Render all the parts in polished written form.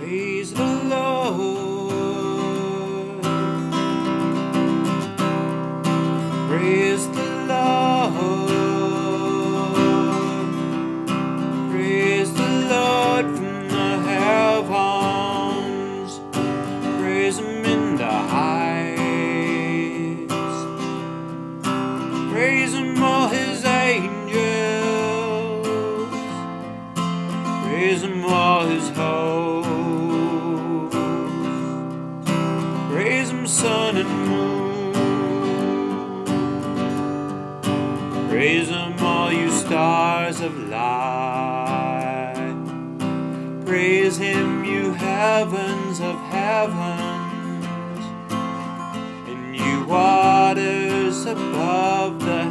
Praise the Lord. Praise the Lord. Praise the Lord from the heavens. Praise Him in the heights. Praise Him, all His angels. Praise Him, all His hosts. Praise Him, sun and moon. Praise Him, all you stars of light. Praise Him, you heavens of heavens, and you waters above the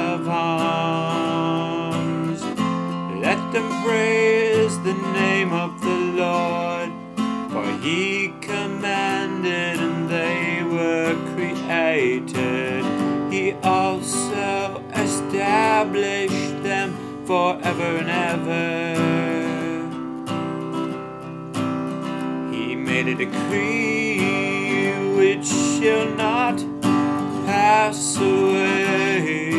heavens. Let them praise the name of the Lord, for He commanded and they were created. He also established them forever and ever. He made a decree which shall not pass away.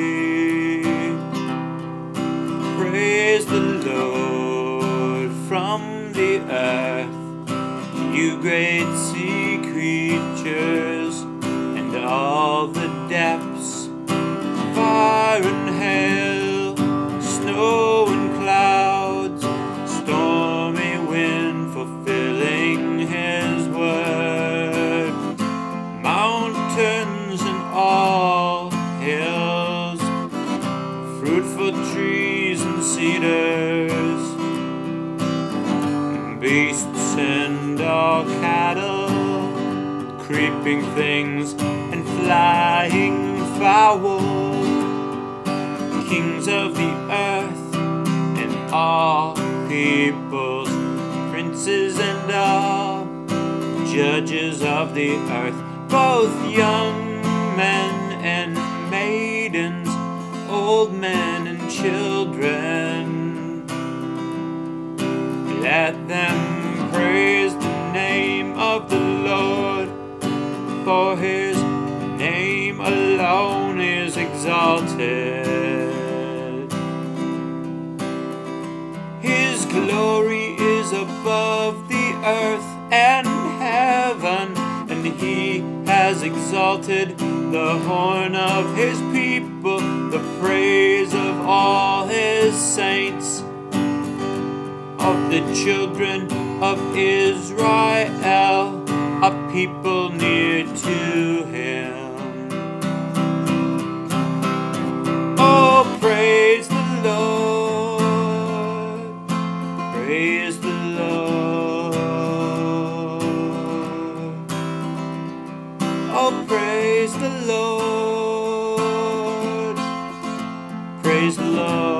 Praise the Lord from the earth, you great sea creatures, and all the depths, fire and hail, snow and clouds, stormy wind fulfilling His word, mountains and all hills, fruitful trees and cedars, beasts and all cattle, creeping things and flying fowl, kings of the earth and all peoples, princes and all judges of the earth, both young men and maidens, old men and children. Let them praise the name of the Lord, for His name alone is exalted. His glory is above the earth and heaven, and He has exalted the horn of His people, the praise of all His saints, of the children of Israel, a people near to Him. Oh, praise the Lord, praise the Lord. Oh, praise the Lord, praise the Lord.